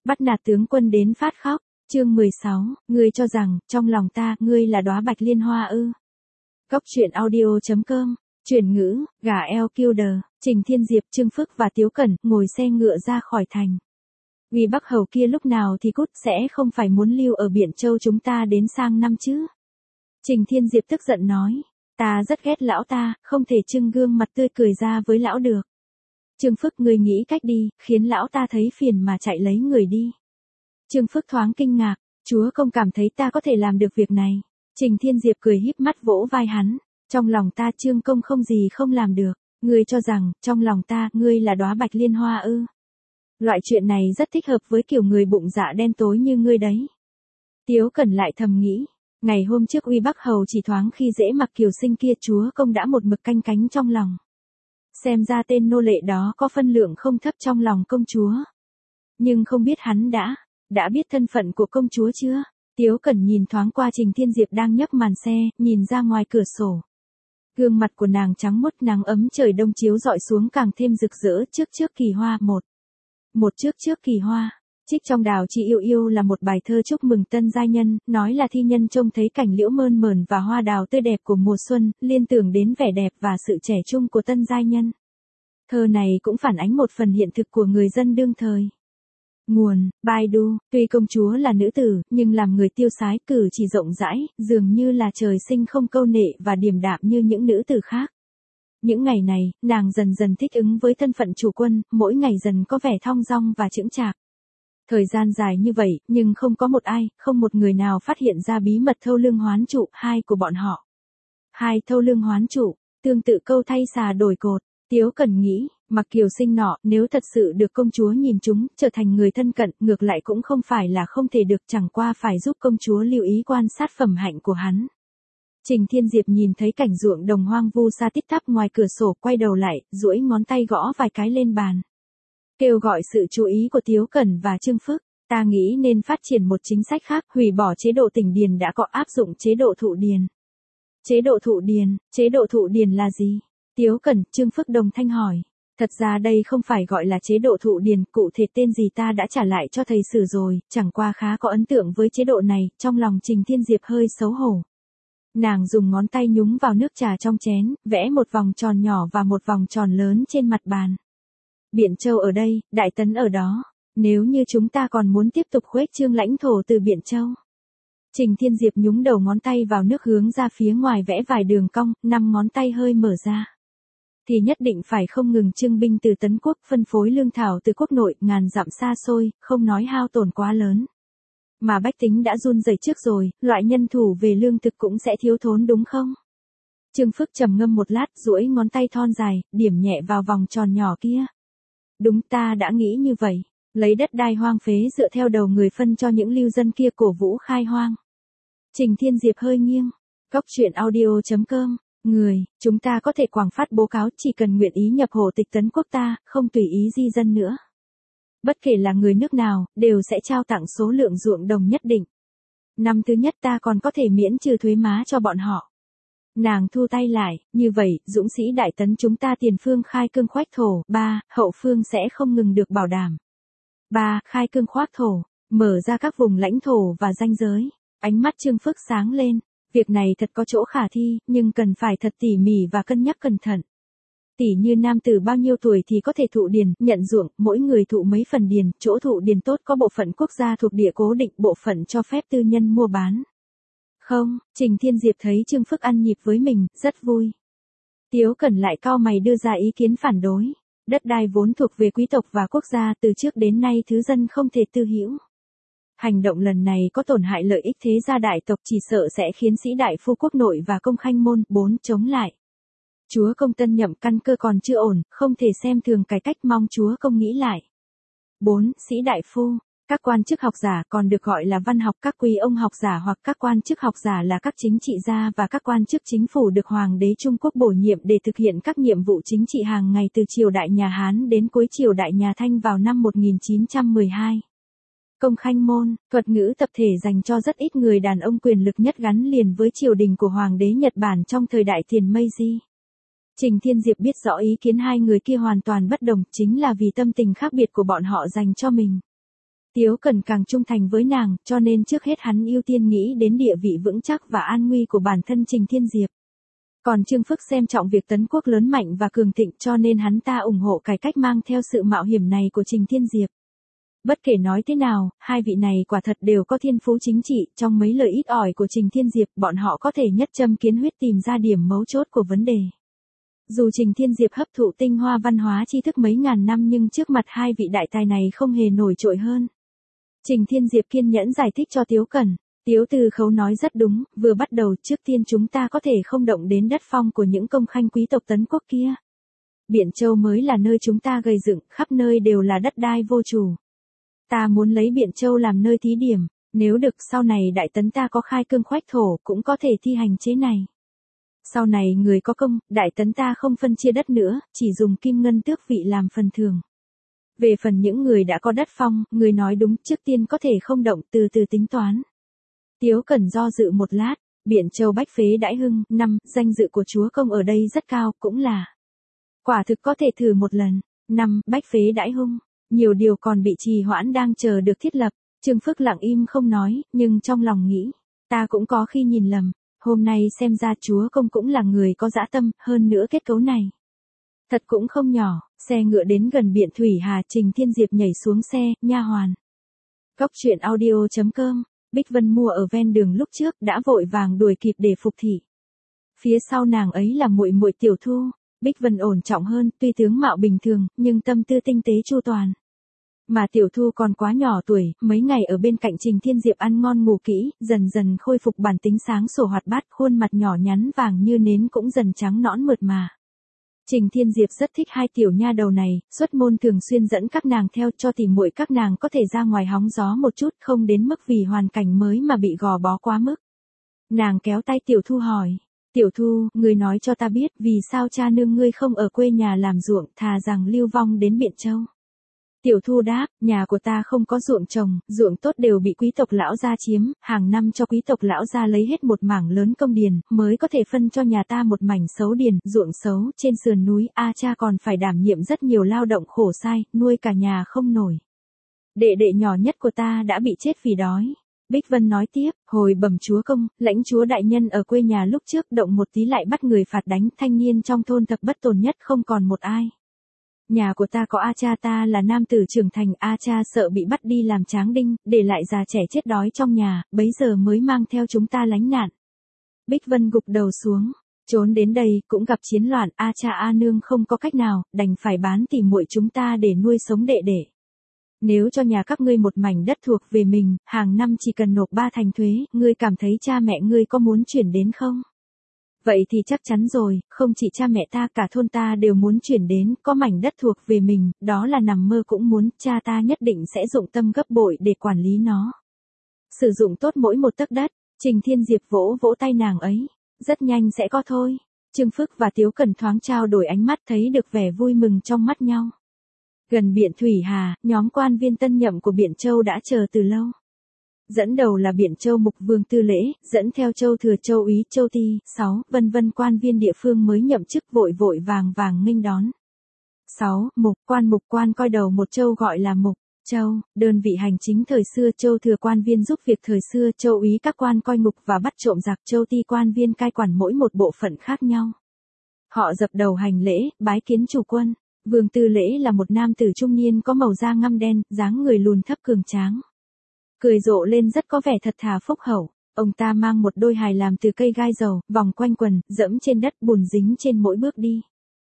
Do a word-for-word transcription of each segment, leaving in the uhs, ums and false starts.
Bắt nạt tướng quân đến phát khóc, chương mười sáu, ngươi cho rằng, trong lòng ta, ngươi là đóa bạch liên hoa ư. Góc truyện audio.com, chuyển ngữ, gà eo Kilder, Trình Thiên Diệp, Trương Phức và Tiếu Cẩn, ngồi xe ngựa ra khỏi thành. Uy Bắc Hầu kia lúc nào thì cút, sẽ không phải muốn lưu ở Biện Châu chúng ta đến sang năm chứ. Trình Thiên Diệp tức giận nói, ta rất ghét lão ta, không thể trưng gương mặt tươi cười ra với lão được. Trương Phức, ngươi nghĩ cách đi, khiến lão ta thấy phiền mà chạy lấy người đi. Trương Phức thoáng kinh ngạc, chúa công cảm thấy ta có thể làm được việc này. Trình Thiên Diệp cười híp mắt vỗ vai hắn, trong lòng ta Trương công không gì không làm được, ngươi cho rằng, trong lòng ta, ngươi là đóa bạch liên hoa ư. Loại chuyện này rất thích hợp với kiểu người bụng dạ đen tối như ngươi đấy. Tiếu Cẩn lại thầm nghĩ, ngày hôm trước Uy Bắc Hầu chỉ thoáng khi dễ mặc Kiều Sinh kia chúa công đã một mực canh cánh trong lòng. Xem ra tên nô lệ đó có phân lượng không thấp trong lòng công chúa. Nhưng không biết hắn đã, đã biết thân phận của công chúa chưa? Tiếu Cẩn nhìn thoáng qua Trình Thiên Diệp đang nhấc màn xe, nhìn ra ngoài cửa sổ. Gương mặt của nàng trắng muốt, nắng ấm trời đông chiếu rọi xuống càng thêm rực rỡ. Trước trước kỳ hoa một. Một trước trước kỳ hoa. Trích trong Đào Chi Yêu Yêu là một bài thơ chúc mừng tân giai nhân, nói là thi nhân trông thấy cảnh liễu mơn mởn và hoa đào tươi đẹp của mùa xuân, liên tưởng đến vẻ đẹp và sự trẻ trung của tân giai nhân. Thơ này cũng phản ánh một phần hiện thực của người dân đương thời. Nguồn, Baidu, tuy công chúa là nữ tử, nhưng làm người tiêu sái, cử chỉ rộng rãi, dường như là trời sinh không câu nệ và điềm đạm như những nữ tử khác. Những ngày này, nàng dần dần thích ứng với thân phận chủ quân, mỗi ngày dần có vẻ thong dong và chững chạc. Thời gian dài như vậy, nhưng không có một ai, không một người nào phát hiện ra bí mật thâu lương hoán trụ, hai của bọn họ. Hai thâu lương hoán trụ, tương tự câu thay xà đổi cột. Tiếu Cẩn nghĩ, mặc Kiều Sinh nọ, nếu thật sự được công chúa nhìn chúng, trở thành người thân cận, ngược lại cũng không phải là không thể được, chẳng qua phải giúp công chúa lưu ý quan sát phẩm hạnh của hắn. Trình Thiên Diệp nhìn thấy cảnh ruộng đồng hoang vu xa tít tắp ngoài cửa sổ, quay đầu lại, duỗi ngón tay gõ vài cái lên bàn. Kêu gọi sự chú ý của Tiếu Cẩn và Trương Phức, ta nghĩ nên phát triển một chính sách khác, hủy bỏ chế độ tỉnh điền đã có, áp dụng chế độ thụ điền. Chế độ thụ điền, chế độ thụ điền là gì? Tiếu Cẩn, Trương Phức đồng thanh hỏi. Thật ra đây không phải gọi là chế độ thụ điền, cụ thể tên gì ta đã trả lại cho thầy sử rồi, chẳng qua khá có ấn tượng với chế độ này, trong lòng Trình Thiên Diệp hơi xấu hổ. Nàng dùng ngón tay nhúng vào nước trà trong chén, vẽ một vòng tròn nhỏ và một vòng tròn lớn trên mặt bàn. Biện Châu ở đây, Đại Tấn ở đó. Nếu như chúng ta còn muốn tiếp tục khuếch trương lãnh thổ từ Biện Châu. Trình Thiên Diệp nhúng đầu ngón tay vào nước hướng ra phía ngoài vẽ vài đường cong, năm ngón tay hơi mở ra. Thì nhất định phải không ngừng trưng binh từ Tấn Quốc, phân phối lương thảo từ quốc nội, ngàn dặm xa xôi, không nói hao tổn quá lớn. Mà bách tính đã run rẩy trước rồi, loại nhân thủ về lương thực cũng sẽ thiếu thốn đúng không? Trương Phức trầm ngâm một lát, duỗi ngón tay thon dài, điểm nhẹ vào vòng tròn nhỏ kia. Đúng, ta đã nghĩ như vậy, lấy đất đai hoang phế dựa theo đầu người phân cho những lưu dân kia, cổ vũ khai hoang. Trình Thiên Diệp hơi nghiêng. Góc truyện audio.com, người, chúng ta có thể quảng phát bố cáo, chỉ cần nguyện ý nhập hộ tịch Tấn Quốc ta, không tùy ý di dân nữa. Bất kể là người nước nào, đều sẽ trao tặng số lượng ruộng đồng nhất định. Năm thứ nhất ta còn có thể miễn trừ thuế má cho bọn họ. Nàng thu tay lại, như vậy, dũng sĩ Đại Tấn chúng ta tiền phương khai cương khoách thổ, ba, hậu phương sẽ không ngừng được bảo đảm. ba, khai cương khoác thổ, mở ra các vùng lãnh thổ và ranh giới. Ánh mắt Trương Phức sáng lên, việc này thật có chỗ khả thi, nhưng cần phải thật tỉ mỉ và cân nhắc cẩn thận. Tỷ như nam tử bao nhiêu tuổi thì có thể thụ điền, nhận ruộng, mỗi người thụ mấy phần điền, chỗ thụ điền tốt có bộ phận quốc gia thuộc địa cố định, bộ phận cho phép tư nhân mua bán. Không, Trình Thiên Diệp thấy Trương Phức ăn nhịp với mình, rất vui. Tiếu Cẩn lại cau mày đưa ra ý kiến phản đối. Đất đai vốn thuộc về quý tộc và quốc gia, từ trước đến nay thứ dân không thể tư hữu. Hành động lần này có tổn hại lợi ích thế gia đại tộc, chỉ sợ sẽ khiến sĩ đại phu quốc nội và công khanh môn, bốn, chống lại. Chúa công tân nhậm căn cơ còn chưa ổn, không thể xem thường cải cách, mong chúa công nghĩ lại. bốn. Sĩ đại phu. Các quan chức học giả còn được gọi là văn học, các quý ông học giả hoặc các quan chức học giả là các chính trị gia và các quan chức chính phủ được Hoàng đế Trung Quốc bổ nhiệm để thực hiện các nhiệm vụ chính trị hàng ngày từ triều đại nhà Hán đến cuối triều đại nhà Thanh vào năm một nghìn chín trăm mười hai. Công khanh môn, thuật ngữ tập thể dành cho rất ít người đàn ông quyền lực nhất gắn liền với triều đình của Hoàng đế Nhật Bản trong thời đại tiền Meiji. Trình Thiên Diệp biết rõ ý kiến hai người kia hoàn toàn bất đồng, chính là vì tâm tình khác biệt của bọn họ dành cho mình. Tiếu Cẩn càng trung thành với nàng, cho nên trước hết hắn ưu tiên nghĩ đến địa vị vững chắc và an nguy của bản thân Trình Thiên Diệp. Còn Trương Phức xem trọng việc tấn quốc lớn mạnh và cường thịnh, cho nên hắn ta ủng hộ cải cách mang theo sự mạo hiểm này của Trình Thiên Diệp. Bất kể nói thế nào, hai vị này quả thật đều có thiên phú chính trị, trong mấy lời ít ỏi của Trình Thiên Diệp, bọn họ có thể nhất châm kiến huyết tìm ra điểm mấu chốt của vấn đề. Dù Trình Thiên Diệp hấp thụ tinh hoa văn hóa tri thức mấy ngàn năm nhưng trước mặt hai vị đại tài này không hề nổi trội hơn. Trình Thiên Diệp kiên nhẫn giải thích cho Tiếu Cẩn. Tiếu Từ Khấu nói rất đúng, vừa bắt đầu trước tiên chúng ta có thể không động đến đất phong của những công khanh quý tộc tấn quốc kia. Biện Châu mới là nơi chúng ta gây dựng, khắp nơi đều là đất đai vô chủ. Ta muốn lấy Biện Châu làm nơi thí điểm, nếu được sau này đại tấn ta có khai cương khoách thổ cũng có thể thi hành chế này. Sau này người có công, đại tấn ta không phân chia đất nữa, chỉ dùng kim ngân tước vị làm phần thưởng. Về phần những người đã có đất phong, người nói đúng, trước tiên có thể không động, từ từ tính toán. Tiếu Cẩn do dự một lát, Biện Châu bách phế đãi hưng, năm, danh dự của chúa công ở đây rất cao, cũng là. Quả thực có thể thử một lần, năm, bách phế đãi hung, nhiều điều còn bị trì hoãn đang chờ được thiết lập. Trương Phức lặng im không nói, nhưng trong lòng nghĩ, ta cũng có khi nhìn lầm, hôm nay xem ra chúa công cũng là người có dã tâm, hơn nữa kết cấu này. Thật cũng không nhỏ, xe ngựa đến gần Biện Thủy Hà, Trình Thiên Diệp nhảy xuống xe, nha hoàn. Cốc truyện audio chấm com. Bích Vân mua ở ven đường lúc trước đã vội vàng đuổi kịp để phục thị. Phía sau nàng ấy là muội muội Tiểu Thu, Bích Vân ổn trọng hơn, tuy tướng mạo bình thường, nhưng tâm tư tinh tế chu toàn. Mà Tiểu Thu còn quá nhỏ tuổi, mấy ngày ở bên cạnh Trình Thiên Diệp ăn ngon ngủ kỹ, dần dần khôi phục bản tính sáng sủa hoạt bát, khuôn mặt nhỏ nhắn vàng như nến cũng dần trắng nõn mượt mà. Trình Thiên Diệp rất thích hai tiểu nha đầu này, xuất môn thường xuyên dẫn các nàng theo cho tỉ muội các nàng có thể ra ngoài hóng gió một chút, không đến mức vì hoàn cảnh mới mà bị gò bó quá mức. Nàng kéo tay Tiểu Thu hỏi, Tiểu Thu, ngươi nói cho ta biết vì sao cha nương ngươi không ở quê nhà làm ruộng, thà rằng lưu vong đến Biện Châu. Tiểu Thu đáp, nhà của ta không có ruộng trồng, ruộng tốt đều bị quý tộc lão gia chiếm, hàng năm cho quý tộc lão gia lấy hết một mảng lớn công điền, mới có thể phân cho nhà ta một mảnh xấu điền, ruộng xấu, trên sườn núi, a cha còn phải đảm nhiệm rất nhiều lao động khổ sai, nuôi cả nhà không nổi. Đệ đệ nhỏ nhất của ta đã bị chết vì đói. Bích Vân nói tiếp, hồi bẩm chúa công, lãnh chúa đại nhân ở quê nhà lúc trước động một tí lại bắt người phạt đánh, thanh niên trong thôn thập bất tồn nhất không còn một ai. Nhà của ta có A cha ta là nam tử trưởng thành, A cha sợ bị bắt đi làm tráng đinh, để lại già trẻ chết đói trong nhà, bấy giờ mới mang theo chúng ta lánh nạn. Bích Vân gục đầu xuống, trốn đến đây cũng gặp chiến loạn, A cha A nương không có cách nào, đành phải bán tỉ muội chúng ta để nuôi sống đệ đệ. Nếu cho nhà các ngươi một mảnh đất thuộc về mình, hàng năm chỉ cần nộp ba thành thuế, ngươi cảm thấy cha mẹ ngươi có muốn chuyển đến không? Vậy thì chắc chắn rồi, không chỉ cha mẹ ta cả thôn ta đều muốn chuyển đến, có mảnh đất thuộc về mình, đó là nằm mơ cũng muốn, cha ta nhất định sẽ dụng tâm gấp bội để quản lý nó. Sử dụng tốt mỗi một tấc đất, Trình Thiên Diệp vỗ vỗ tay nàng ấy, rất nhanh sẽ có thôi. Trương Phức và Tiếu Cẩn thoáng trao đổi ánh mắt thấy được vẻ vui mừng trong mắt nhau. Gần Biện Thủy Hà, nhóm quan viên tân nhậm của Biện Châu đã chờ từ lâu. Dẫn đầu là Biện Châu Mục Vương Tư Lễ, dẫn theo Châu Thừa Châu Úy Châu Ti, sáu, vân vân quan viên địa phương mới nhậm chức vội vội vàng vàng nghênh đón. sáu. Mục quan mục quan coi đầu một châu gọi là Mục Châu, đơn vị hành chính thời xưa. Châu Thừa quan viên giúp việc thời xưa, Châu Úy các quan coi ngục và bắt trộm giặc, Châu Ti quan viên cai quản mỗi một bộ phận khác nhau. Họ dập đầu hành lễ, bái kiến chủ quân. Vương Tư Lễ là một nam tử trung niên có màu da ngăm đen, dáng người lùn thấp cường tráng. Cười rộ lên rất có vẻ thật thà phúc hậu, ông ta mang một đôi hài làm từ cây gai dầu, vòng quanh quần, dẫm trên đất bùn dính trên mỗi bước đi.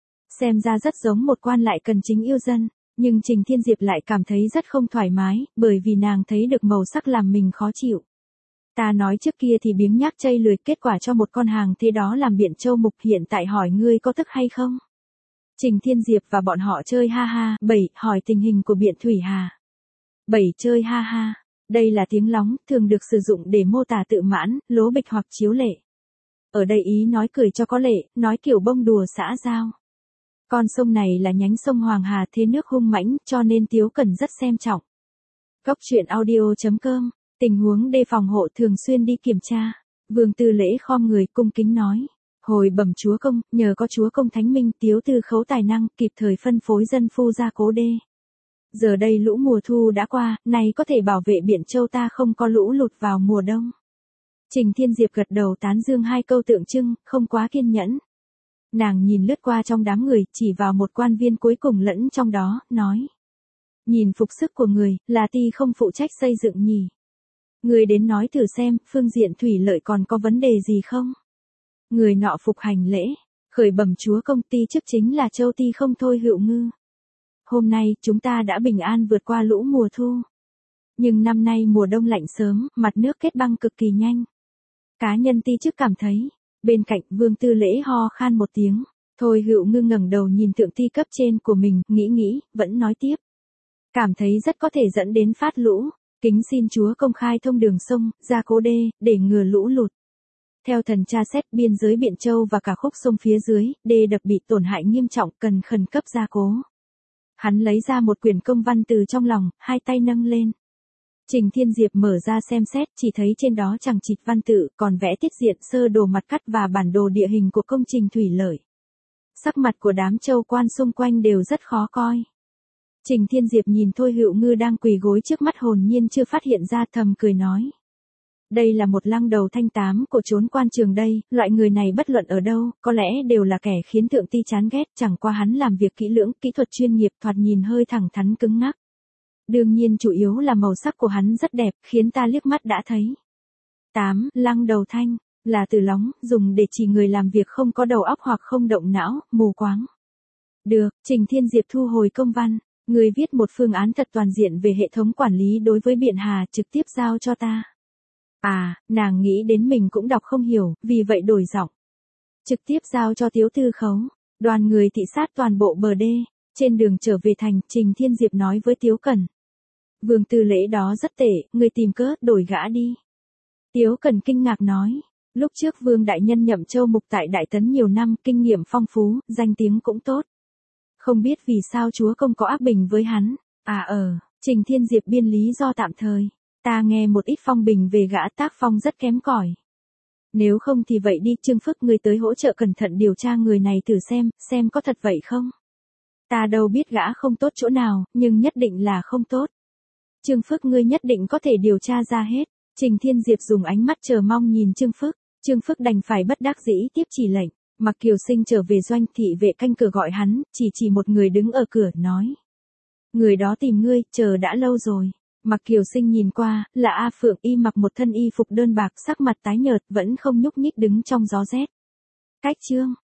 Xem ra rất giống một quan lại cần chính yêu dân, nhưng Trình Thiên Diệp lại cảm thấy rất không thoải mái, bởi vì nàng thấy được màu sắc làm mình khó chịu. Ta nói trước kia thì biếng nhác chây lười, kết quả cho một con hàng thế đó làm Biện Châu Mục, hiện tại hỏi ngươi có tức hay không? Trình Thiên Diệp và bọn họ chơi ha ha. Bảy, hỏi tình hình của Biện Thủy Hà. Bảy, chơi ha ha. Đây là tiếng lóng, thường được sử dụng để mô tả tự mãn, lố bịch hoặc chiếu lệ. Ở đây ý nói cười cho có lệ, nói kiểu bông đùa xã giao. Con sông này là nhánh sông Hoàng Hà, thế nước hung mãnh, cho nên Tiếu Cẩn rất xem trọng. Cốc truyện audio chấm com, tình huống đề phòng hộ thường xuyên đi kiểm tra. Vương Tư Lễ khom người cung kính nói. Hồi bẩm chúa công, nhờ có chúa công thánh minh, Tiếu Từ Khấu tài năng, kịp thời phân phối dân phu ra cố đê. Giờ đây lũ mùa thu đã qua, này có thể bảo vệ Biện Châu ta không có lũ lụt vào mùa đông. Trình Thiên Diệp gật đầu tán dương hai câu tượng trưng, không quá kiên nhẫn. Nàng nhìn lướt qua trong đám người, chỉ vào một quan viên cuối cùng lẫn trong đó, nói. Nhìn phục sức của người, là ty không phụ trách xây dựng nhỉ. Người đến nói thử xem, phương diện thủy lợi còn có vấn đề gì không? Người nọ phục hành lễ, khởi bẩm chúa công, ty chức chính là châu ty không thôi Hữu Ngư. Hôm nay, chúng ta đã bình an vượt qua lũ mùa thu. Nhưng năm nay mùa đông lạnh sớm, mặt nước kết băng cực kỳ nhanh. Cá nhân ty chức cảm thấy, bên cạnh Vương Tư Lễ ho khan một tiếng, thôi Hữu Ngư ngẩng đầu nhìn thượng ty cấp trên của mình, nghĩ nghĩ, vẫn nói tiếp. Cảm thấy rất có thể dẫn đến phát lũ, kính xin chúa công khai thông đường sông, gia cố đê, để ngừa lũ lụt. Theo thần tra xét biên giới Biện Châu và cả khúc sông phía dưới, đê đập bị tổn hại nghiêm trọng cần khẩn cấp gia cố. Hắn lấy ra một quyển công văn từ trong lòng, hai tay nâng lên. Trình Thiên Diệp mở ra xem xét, chỉ thấy trên đó chẳng chịt văn tự, còn vẽ tiết diện sơ đồ mặt cắt và bản đồ địa hình của công trình thủy lợi. Sắc mặt của đám châu quan xung quanh đều rất khó coi. Trình Thiên Diệp nhìn Thôi Hữu Ngư đang quỳ gối trước mắt hồn nhiên chưa phát hiện ra, thầm cười nói. Đây là một lăng đầu thanh tám của chốn quan trường đây, loại người này bất luận ở đâu, có lẽ đều là kẻ khiến thượng ty chán ghét, chẳng qua hắn làm việc kỹ lưỡng, kỹ thuật chuyên nghiệp, thoạt nhìn hơi thẳng thắn cứng ngắc. Đương nhiên chủ yếu là màu sắc của hắn rất đẹp, khiến ta liếc mắt đã thấy. tám. Lăng đầu thanh, là từ lóng, dùng để chỉ người làm việc không có đầu óc hoặc không động não, mù quáng. Được, Trình Thiên Diệp thu hồi công văn, người viết một phương án thật toàn diện về hệ thống quản lý đối với Biện Hà, trực tiếp giao cho ta. À, nàng nghĩ đến mình cũng đọc không hiểu, vì vậy đổi giọng. Trực tiếp giao cho Tiếu Tư Khấu, đoàn người thị sát toàn bộ bờ đê, trên đường trở về thành, Trình Thiên Diệp nói với Tiếu Cẩn. Vương Tư Lễ đó rất tệ, người tìm cớ, đổi gã đi. Tiếu Cẩn kinh ngạc nói, lúc trước Vương Đại Nhân nhậm châu mục tại Đại Tấn nhiều năm, kinh nghiệm phong phú, danh tiếng cũng tốt. Không biết vì sao chúa công có ác bình với hắn, à ờ, Trình Thiên Diệp biên lý do tạm thời. Ta nghe một ít phong bình về gã tác phong rất kém cỏi. Nếu không thì vậy đi, Trương Phức người tới hỗ trợ cẩn thận điều tra người này thử xem, xem có thật vậy không. Ta đâu biết gã không tốt chỗ nào, nhưng nhất định là không tốt. Trương Phức ngươi nhất định có thể điều tra ra hết. Trình Thiên Diệp dùng ánh mắt chờ mong nhìn Trương Phức, Trương Phức đành phải bất đắc dĩ tiếp chỉ lệnh. Mặc Kiều Sinh trở về doanh, thị vệ canh cửa gọi hắn, chỉ chỉ một người đứng ở cửa, nói. Người đó tìm ngươi, chờ đã lâu rồi. Mặc Kiều Sinh nhìn qua, là A Phượng Y mặc một thân y phục đơn bạc, sắc mặt tái nhợt, vẫn không nhúc nhích đứng trong gió rét. Cách chương,